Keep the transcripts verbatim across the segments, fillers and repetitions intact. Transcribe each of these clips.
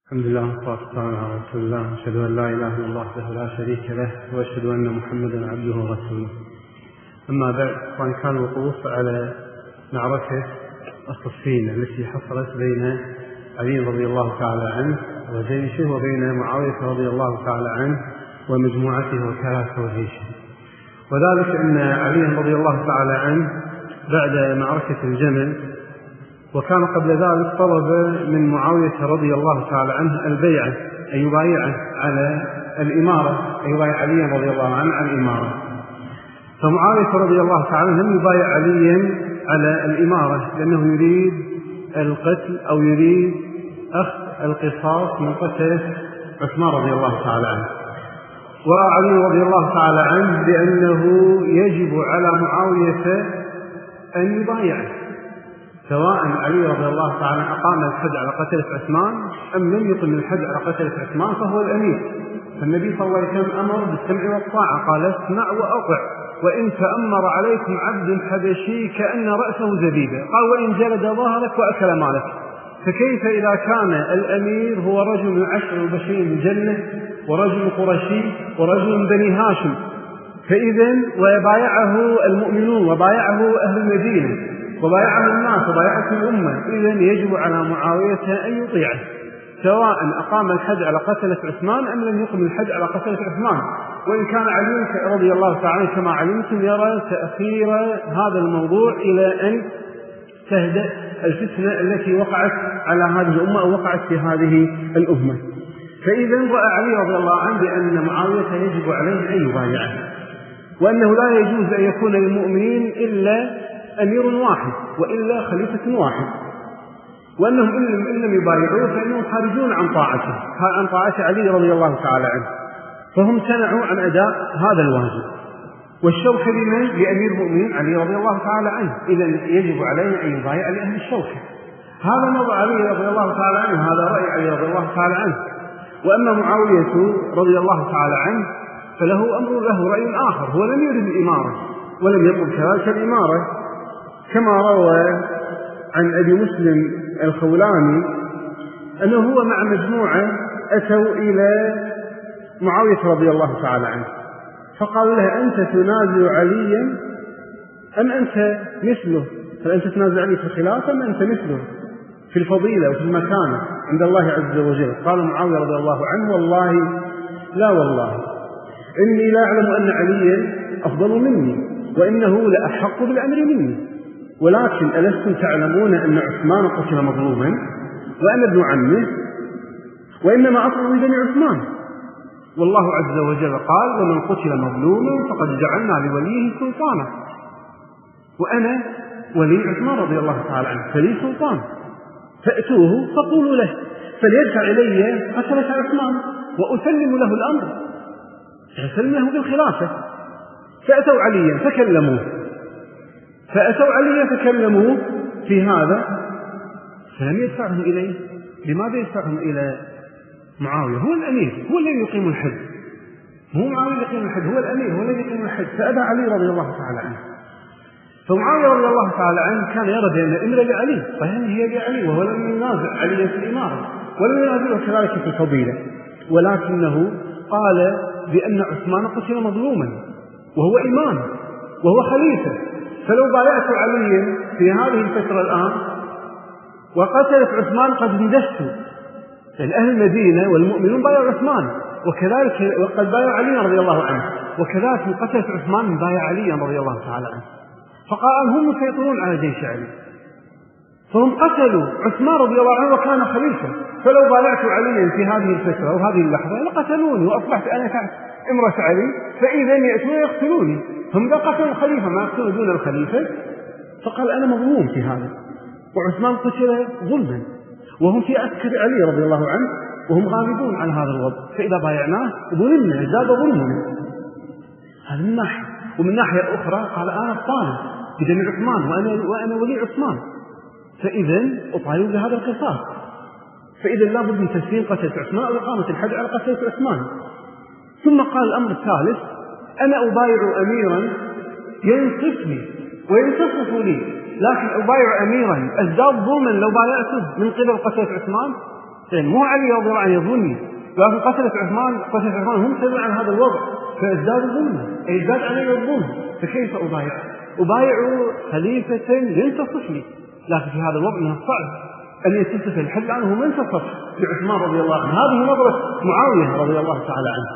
الحمد لله والصلاة والسلام على رسول الله، أشهد أن لا إله إلا الله وحده لا شريك له، وأشهد أن محمدا عبده ورسوله. أما بعد، فإن كان الوقوف على معركة الصفين التي حصلت بين علي رضي الله تعالى عنه وجيشه وبين معاوية رضي الله تعالى عنه ومجموعته وكلاسه وجيشه، وذلك أن علي رضي الله تعالى عنه بعد معركة الجمل وكان قبل ذلك طلب من معاوية رضي الله تعالى عنه البيعة، أن يبايعه على الإمارة، أن يبايع علي رضي الله عنه على الإمارة. فمعاوية رضي الله تعالى عنه لم يبايع عليا على الإمارة لأنه يريد القتل أو يريد أخذ القصاص من قتل عثمان رضي الله تعالى عنه. ورأى علي رضي الله تعالى عنه بأنه يجب على معاوية أن يبايعه، سواء علي رضي الله تعالى أقام الحد على قتلة عثمان أم لم يقم الحد على قتلة عثمان، فهو الأمير. فالنبي صلى الله عليه وسلم أمر بالسمع والطاعة، قال اسمع وأطع وإن تأمر عليكم عبد حبشي كأن رأسه زبيبة، قال وإن جلد ظهرك وأكل مالك. فكيف إذا كان الأمير هو رجل عشر البشرين بالجنة ورجل قرشي ورجل بني هاشم؟ فإذن وبايعه المؤمنون وبايعه أهل المدينة وبايعه الناس وبايعه الأمة، إذن يجب على معاوية أن يطيعه، سواء أقام الحد على قتلة عثمان أم لم يقم الحد على قتلة عثمان. وإن كان علي رضي الله تعالى كما علمتم يرى تأخير هذا الموضوع إلى أن تهدأ الفتنة التي وقعت على هذه الأمة أو وقعت في هذه الأمة. فإذن رأى علي رضي الله عنه بأن معاوية يجب عليه أن يبايعه، وأنه لا يجوز أن يكون للمؤمنين إلا أمير واحد وإلا خليفة واحد، وأنهم إن لم يبايعوه فإنهم خارجون عن طاعته عن طاعة علي رضي الله تعالى عنه، فهم امتنعوا عن أداء هذا الواجب. والشوكة لمن؟ لأمير المؤمنين علي رضي الله تعالى عنه، إذن يجب عليه أن يبايع لأهل الشوكة. هذا نظر علي رضي الله تعالى عنه، هذا رأي علي رضي الله تعالى عنه. وأما معاوية رضي الله تعالى عنه فله أمر له رأي آخر، هو لم يرد الإمارة ولم يطلب كذلك الإمارة، كما روى عن أبي مسلم الخولاني أنه هو مع مجموعة أتوا إلى معاوية رضي الله تعالى عنه فقالوا له أنت تنازع عليا أم أنت مثله؟ فأنت تنازع علي في الخلافة أم أنت مثله في الفضيلة وفي المكانة عند الله عز وجل؟ قال معاوية رضي الله عنه والله لا والله إني لا أعلم أن عليا أفضل مني وإنه لأحق بالأمر مني، ولكن ألستم تعلمون أن عثمان قتل مظلوما وأنا ابن عمه وإنما أطلب من بني عثمان، والله عز وجل قال ومن قتل مظلوما فقد جعلنا لوليه سلطانا، وأنا ولي عثمان رضي الله تعالى عنه فلي سلطان، فأتوه فقولوا له فليدفع إلي قتلة عثمان وأسلم له الأمر، فأسلم له بالخلافة. فأتوا عليا فكلموه فأتوا عليا فكلموه في هذا فلم يدفعهم إليه. لماذا يدفعهم إلى معاوية؟ هو الأمير، هو الذي يقيم الحد، هو معاوية يقيم الحد، هو الأمير هو الذي يقيم الحد. فأبى علي رضي الله تعالى عنه. فمعاوية رضي الله تعالى عنه كان يرى بأن الإمرة لعلي، فهل هي لعلي، وهو لم ينازع علي في الإمارة ولم ينازعه كذلك في الفضيلة، ولكنه قال بأن عثمان قتل مظلوما وهو إمام وهو خليفة، فلو بايعت علي في هذه الفترة الآن وقتلت عثمان قد اندستوا، لأن أهل المدينة والمؤمنون بايعوا عثمان، وكذلك وقد بايع علي رضي الله عنه، وكذلك من قتلت عثمان بايع علي رضي الله تعالى عنه. فقال هم مسيطرون على جيش علي، فهم قتلوا عثمان رضي الله عنه وكان خليفة، فلو بايعت علي في هذه الفترة وهذه اللحظة لقتلوني وأصبحت أنا تحت إمرة علي، فإذا يأتون يقتلوني، هم إذا قتلوا الخليفة ما يقتلون دون الخليفة. فقال أنا مظلوم في هذا، وعثمان قتل ظلما وهم في عسكر علي رضي الله عنه وهم غالبون على هذا الوضع، فإذا بايعناه ظلمنا زاد ظلمنا. هذا من ناحية، ومن ناحية أخرى قال أنا الطالب بدم عثمان وأنا, وأنا ولي عثمان، فإذا أطالب بهذا القصاص، فإذا لابد من تسليم قتلة عثمان أو إقامة الحد على قتلة عثمان. ثم قال الأمر الثالث أنا أبايع أميرا ينصفني وينتصف لي، لكن أبايع أميرا أزداد ظلما لو بايعته من قبل قتلة عثمان، يعني مو علي رضي الله عنه يظن، لكن قتلت عثمان قتلت عثمان هم سمعوا عن هذا الوضع فازداد ظلما، ازداد علي الظلم، فكيف أبايع؟ أبايع خليفة ينتصف لي، لكن في هذا الوضع من الصعب أن ينتصف الحد الآن هو منتصف لعثمان رضي الله عنه. هذه نظرة معاوية رضي الله تعالى عنه.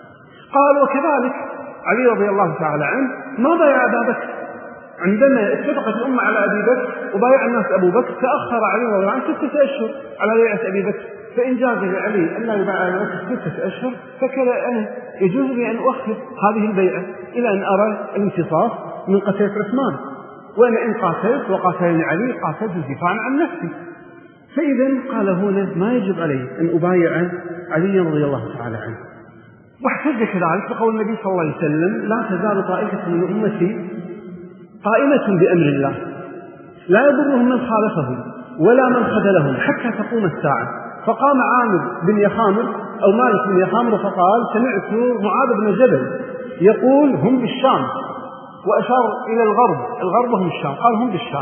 قال وكذلك علي رضي الله تعالى عنه ما بايع أبا بكر، عندما اتفقت الأمة على أبي بكر وبايع الناس أبو بكر تأخر علي رضي الله عنه ستة أشهر على بيعة أبي بكر، فإن جاز لعلي أن لا يبايع أبي بكر ستة أشهر فكذا أنا يجوز لي أن أؤخر هذه البيعة إلى أن أرى الانتصاف من قتلة عثمان، وأنا إن قاتلت وقاتلني علي قاتلت دفاعا عن نفسي. فإذا قال هنا ما يجب علي أن أبايع علي رضي الله تعالى عنه. واحتج كذلك بقول النبي صلى الله عليه وسلم لا تزال طائفة من أمتي قائمة بأمر الله لا يضرهم من خالفهم ولا من خذلهم حتى تقوم الساعة. فقام عامر بن يخامر أو مالك بن يخامر فقال سمعت معاذ بن جبل يقول هم بالشام، وأشار إلى الغرب، الغرب هم الشام، قال هم بالشام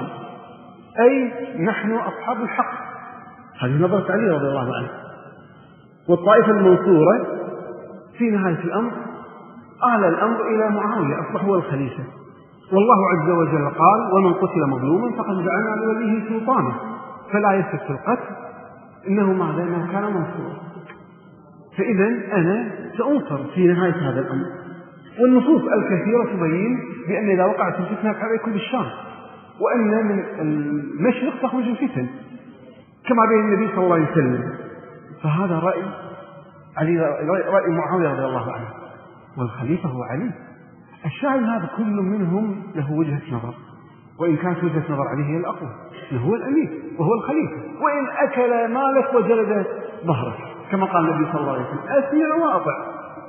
أي نحن أصحاب الحق. هذه نظرة علي رضي الله عنه. والطائفة المنصورة في نهاية الأمر آل الأمر إلى معاوية أصبح هو الخليفة، والله عز وجل قال ومن قتل مظلوما فقد جعلنا لوليه سلطانا فلا يسف في القتل إنه ماذا إنه كان منصورا. فإذا أنا سأنصر في نهاية هذا الأمر. والنصوص الكثيرة تبين بأن إذا وقعت الفتنة فعليكم بالشام، وأن من المشرق تخرج الفتن كما بين النبي صلى الله عليه وسلم. فهذا رأي علي، رأي معاوية رضي الله عنه، والخليفة هو علي. الشاعر هذا كل منهم له وجهة نظر، وإن كانت وجهة نظر عليه هي الأقوى، هو الأمير وهو الخليفة، وإن أكل مالك وجلد ظهرك كما قال النبي صلى الله عليه وسلم أسمع وأطع.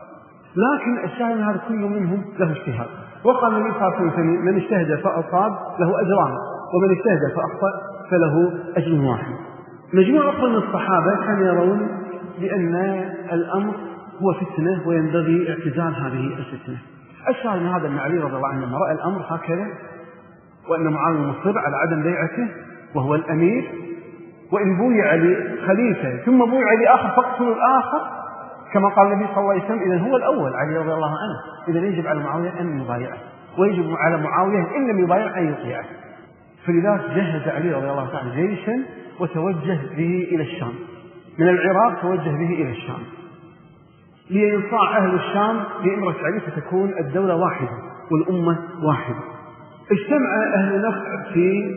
لكن الشاعر هذا كل منهم له اجتهاد، وقال النبي صلى الله عليه وسلم من اجتهد فأصاب له أجران ومن اجتهد فأخطأ فله أجر واحد. مجموعة أخرى من الصحابة كانوا يرون بأن الأمر هو فتنة وينبغي اعتزال هذه الفتنة. الشاهد من هذا أن علي رضي الله عنه لما رأى الأمر هكذا وأن معاوية مصر على عدم بيعته وهو الأمير، وإن بويع لخليفة ثم بويع لآخر فاقتلوا الآخر كما قال النبي صلى الله عليه وسلم، إذن هو الأول علي رضي الله عنه، إذن يجب على معاوية أن يبايعه، ويجب على معاوية إن لم يبايع أن يطيعه. فلذلك جهز علي رضي الله عنه جيشا وتوجه به إلى الشام، من العراق توجه به إلى الشام لينصاع أهل الشام بإمرة علي فتكون الدولة واحدة والأمة واحدة. اجتمع أهل نخع في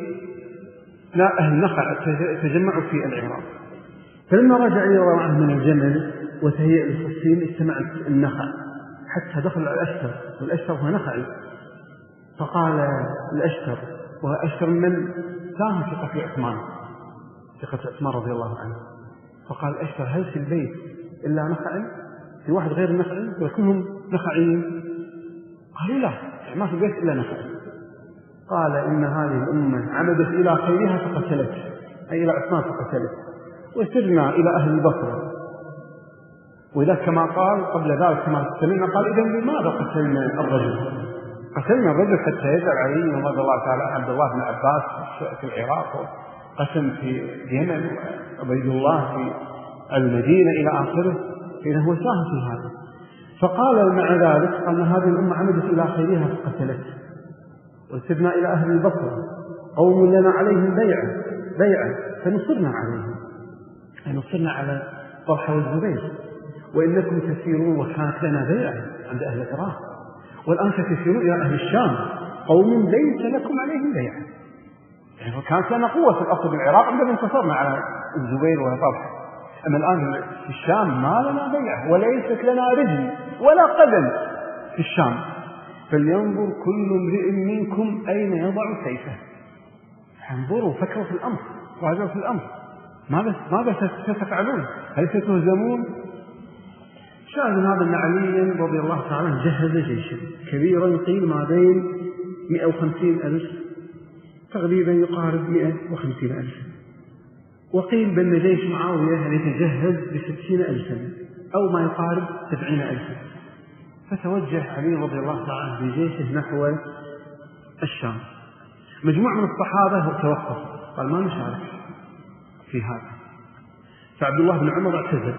لا أهل نخع تجمعوا في العراق، فلما رجع علي رضي الله عنه من الجمل وتهيأ للصين اجتمعت النخع حتى دخل الأشتر، والأشتر هو نخعي. فقال الأشتر، وأشتر من ساهم في قتل عثمان في قتل عثمان رضي الله عنه، فقال الأشتر هل في البيت إلا نخعي؟ في واحد غير النخعي ولكنهم نخعيين؟ قالوا لا ما في البيت إلا نخعي. قال إن هذه الأمة عمدت إلى خيرها فقتلت، أي إلى عثمان فقتلت، وسرنا إلى أهل البصرة. وإذا كما قال قبل ذلك كما سمعنا قال إذن لماذا قتلنا الرجل؟ قتلنا الرجل حتى يدعى علي رضي الله تعالى عبد الله بن عباس في العراق، قسم في اليمن، وعبيد الله في المدينة إلى آخره، إذا هو ساهم في هذا. فقال مع ذلك أن هذه الأمة عمدت إلى خيرها فقتلت، وسرنا إلى أهل البصرة قوم لنا عليهم بيعا بيعا فنصرنا عليهم، أي نصرنا على طلحة والزبير، وإنكم تسيرون وكانت لنا بيعا عند أهل العراق، والآن تسيرون إلى أهل الشام قوم ليس لكم عليهم بيعا. يعني كانت لنا قوة في الأصل بالعراق عندما انتصرنا على الزبير وطلحة، أما الآن في الشام ما لنا بيعة وليست لنا رجل ولا قدم في الشام، فلينظر كل امرئ منكم أين يضع سيفه. انظروا فكروا في الأمر وعجلوا في الأمر، ماذا ماذا ستفعلون؟ هل ستهزمون؟ شاهد من هذا أن علي رضي الله تعالى جهز جيشا كبيرا قيل ما بين مئة وخمسين ألف تقريبا يقارب مئة وخمسين ألف، وقيل بأن جيش معاوية يتجهز بستين ألفا أو ما يقارب سبعين ألفا. فتوجه علي رضي الله تعالى بجيشه نحو الشام. مجموعة من الصحابة توقف قال ما نشارك في هذا، فعبد الله بن عمر اعتزل